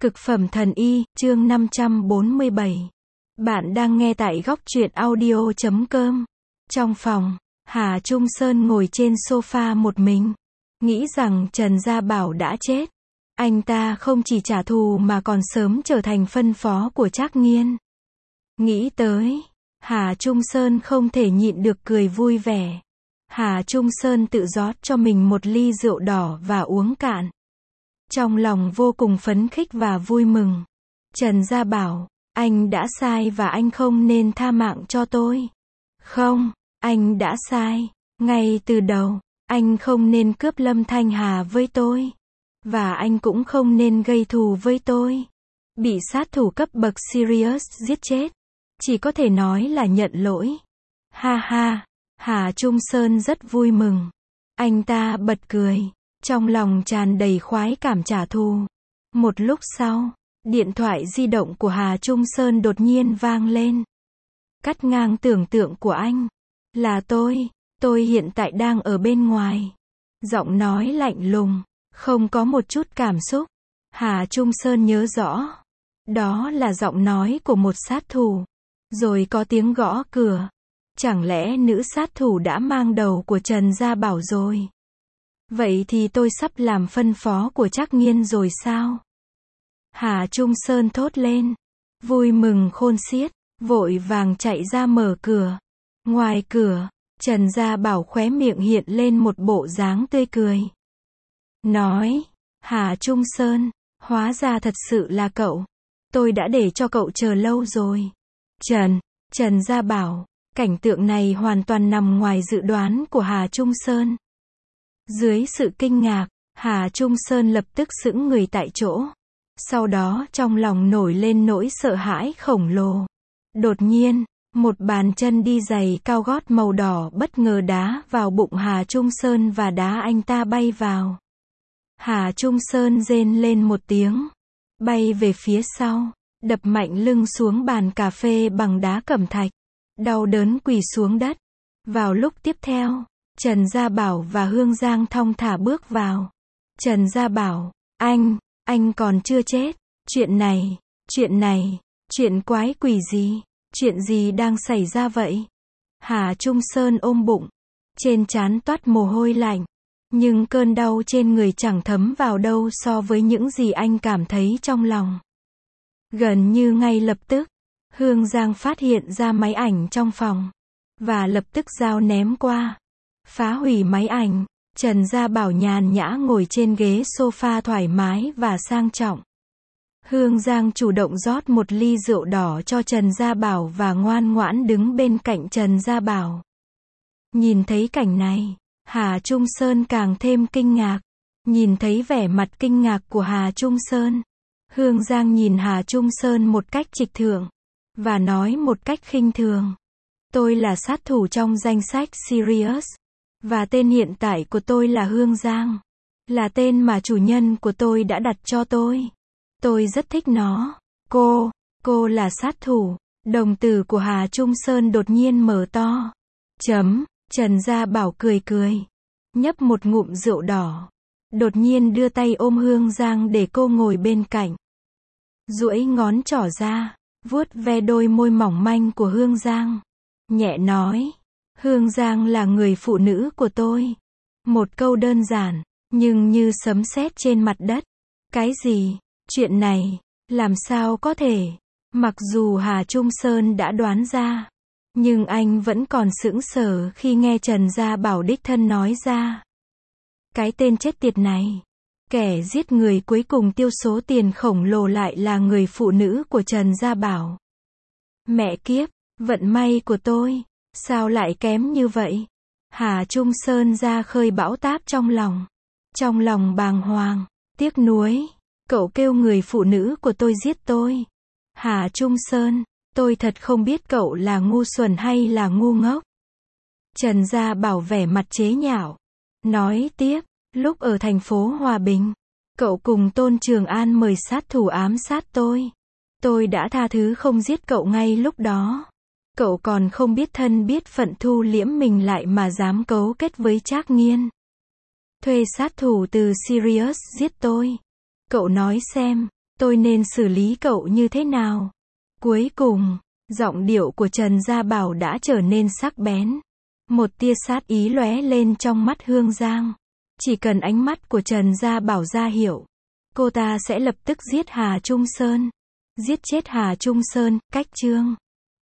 Cực phẩm thần y, chương 547. Bạn đang nghe tại góc truyện audio.com. Trong phòng, Hà Trung Sơn ngồi trên sofa một mình, nghĩ rằng Trần Gia Bảo đã chết. Anh ta không chỉ trả thù mà còn sớm trở thành phân phó của Trác Nghiên. Nghĩ tới, Hà Trung Sơn không thể nhịn được cười vui vẻ. Hà Trung Sơn tự rót cho mình một ly rượu đỏ và uống cạn. Trong lòng vô cùng phấn khích và vui mừng. Trần Gia Bảo, anh đã sai và anh không nên tha mạng cho tôi. Không, anh đã sai. Ngay từ đầu, anh không nên cướp Lâm Thanh Hà với tôi. Và anh cũng không nên gây thù với tôi. Bị sát thủ cấp bậc Sirius giết chết. Chỉ có thể nói là nhận lỗi. Ha ha, Hà Trung Sơn rất vui mừng. Anh ta bật cười. Trong lòng tràn đầy khoái cảm trả thù. Một lúc sau, điện thoại di động của Hà Trung Sơn đột nhiên vang lên. Cắt ngang tưởng tượng của anh. Là tôi hiện tại đang ở bên ngoài. Giọng nói lạnh lùng, không có một chút cảm xúc. Hà Trung Sơn nhớ rõ. Đó là giọng nói của một sát thủ. Rồi có tiếng gõ cửa. Chẳng lẽ nữ sát thủ đã mang đầu của Trần Gia Bảo rồi? Vậy thì tôi sắp làm phân phó của Trác Nghiên rồi sao? Hà Trung Sơn thốt lên. Vui mừng khôn xiết, vội vàng chạy ra mở cửa. Ngoài cửa, Trần Gia Bảo khóe miệng hiện lên một bộ dáng tươi cười. Nói, Hà Trung Sơn, hóa ra thật sự là cậu. Tôi đã để cho cậu chờ lâu rồi. Trần Gia Bảo, cảnh tượng này hoàn toàn nằm ngoài dự đoán của Hà Trung Sơn. Dưới sự kinh ngạc, Hà Trung Sơn lập tức sững người tại chỗ. Sau đó trong lòng nổi lên nỗi sợ hãi khổng lồ. Đột nhiên, một bàn chân đi giày cao gót màu đỏ bất ngờ đá vào bụng Hà Trung Sơn và đá anh ta bay vào. Hà Trung Sơn rên lên một tiếng, bay về phía sau, đập mạnh lưng xuống bàn cà phê bằng đá cẩm thạch. Đau đớn quỳ xuống đất. Vào lúc tiếp theo, Trần Gia Bảo và Hương Giang thong thả bước vào. Trần Gia Bảo, anh còn chưa chết. Chuyện quái quỷ gì? Chuyện gì đang xảy ra vậy? Hà Trung Sơn ôm bụng. Trên trán toát mồ hôi lạnh. Nhưng cơn đau trên người chẳng thấm vào đâu so với những gì anh cảm thấy trong lòng. Gần như ngay lập tức, Hương Giang phát hiện ra máy ảnh trong phòng. Và lập tức giao ném qua. Phá hủy máy ảnh. Trần Gia Bảo nhàn nhã ngồi trên ghế sofa thoải mái và sang trọng. Hương Giang chủ động rót một ly rượu đỏ cho Trần Gia Bảo và ngoan ngoãn đứng bên cạnh Trần Gia Bảo. Nhìn thấy cảnh này, Hà Trung Sơn càng thêm kinh ngạc. Nhìn thấy vẻ mặt kinh ngạc của Hà Trung Sơn, Hương Giang nhìn Hà Trung Sơn một cách trịch thượng và nói một cách khinh thường. Tôi là sát thủ trong danh sách Sirius. Và tên hiện tại của tôi là Hương Giang. Là tên mà chủ nhân của tôi đã đặt cho tôi. Tôi rất thích nó. Cô là sát thủ. Đồng tử của Hà Trung Sơn đột nhiên mở to. Trần Gia Bảo cười. Nhấp một ngụm rượu đỏ. Đột nhiên đưa tay ôm Hương Giang để cô ngồi bên cạnh. Duỗi ngón trỏ ra, vuốt ve đôi môi mỏng manh của Hương Giang. Nhẹ nói. Hương Giang là người phụ nữ của tôi. Một câu đơn giản, nhưng như sấm sét trên mặt đất. Cái gì? Chuyện này, làm sao có thể? Mặc dù Hà Trung Sơn đã đoán ra, nhưng anh vẫn còn sững sờ khi nghe Trần Gia Bảo đích thân nói ra. Cái tên chết tiệt này, kẻ giết người cuối cùng tiêu số tiền khổng lồ lại là người phụ nữ của Trần Gia Bảo. Mẹ kiếp, vận may của tôi. Sao lại kém như vậy? Hà Trung Sơn ra khơi bão táp trong lòng. Trong lòng bàng hoàng, tiếc nuối. Cậu kêu người phụ nữ của tôi giết tôi. Hà Trung Sơn, tôi thật không biết cậu là ngu xuẩn hay là ngu ngốc. Trần Gia Bảo vẻ mặt chế nhạo. Nói tiếp, lúc ở thành phố Hòa Bình, cậu cùng Tôn Trường An mời sát thủ ám sát tôi. Tôi đã tha thứ không giết cậu ngay lúc đó. Cậu còn không biết thân biết phận thu liễm mình lại mà dám cấu kết với Trác Nghiên. Thuê sát thủ từ Sirius giết tôi. Cậu nói xem, Tôi nên xử lý cậu như thế nào? Cuối cùng, giọng điệu của Trần Gia Bảo đã trở nên sắc bén. Một tia sát ý lóe lên trong mắt Hương Giang. Chỉ cần ánh mắt của Trần Gia Bảo ra hiệu, cô ta sẽ lập tức giết Hà Trung Sơn. Giết chết Hà Trung Sơn, cách chương.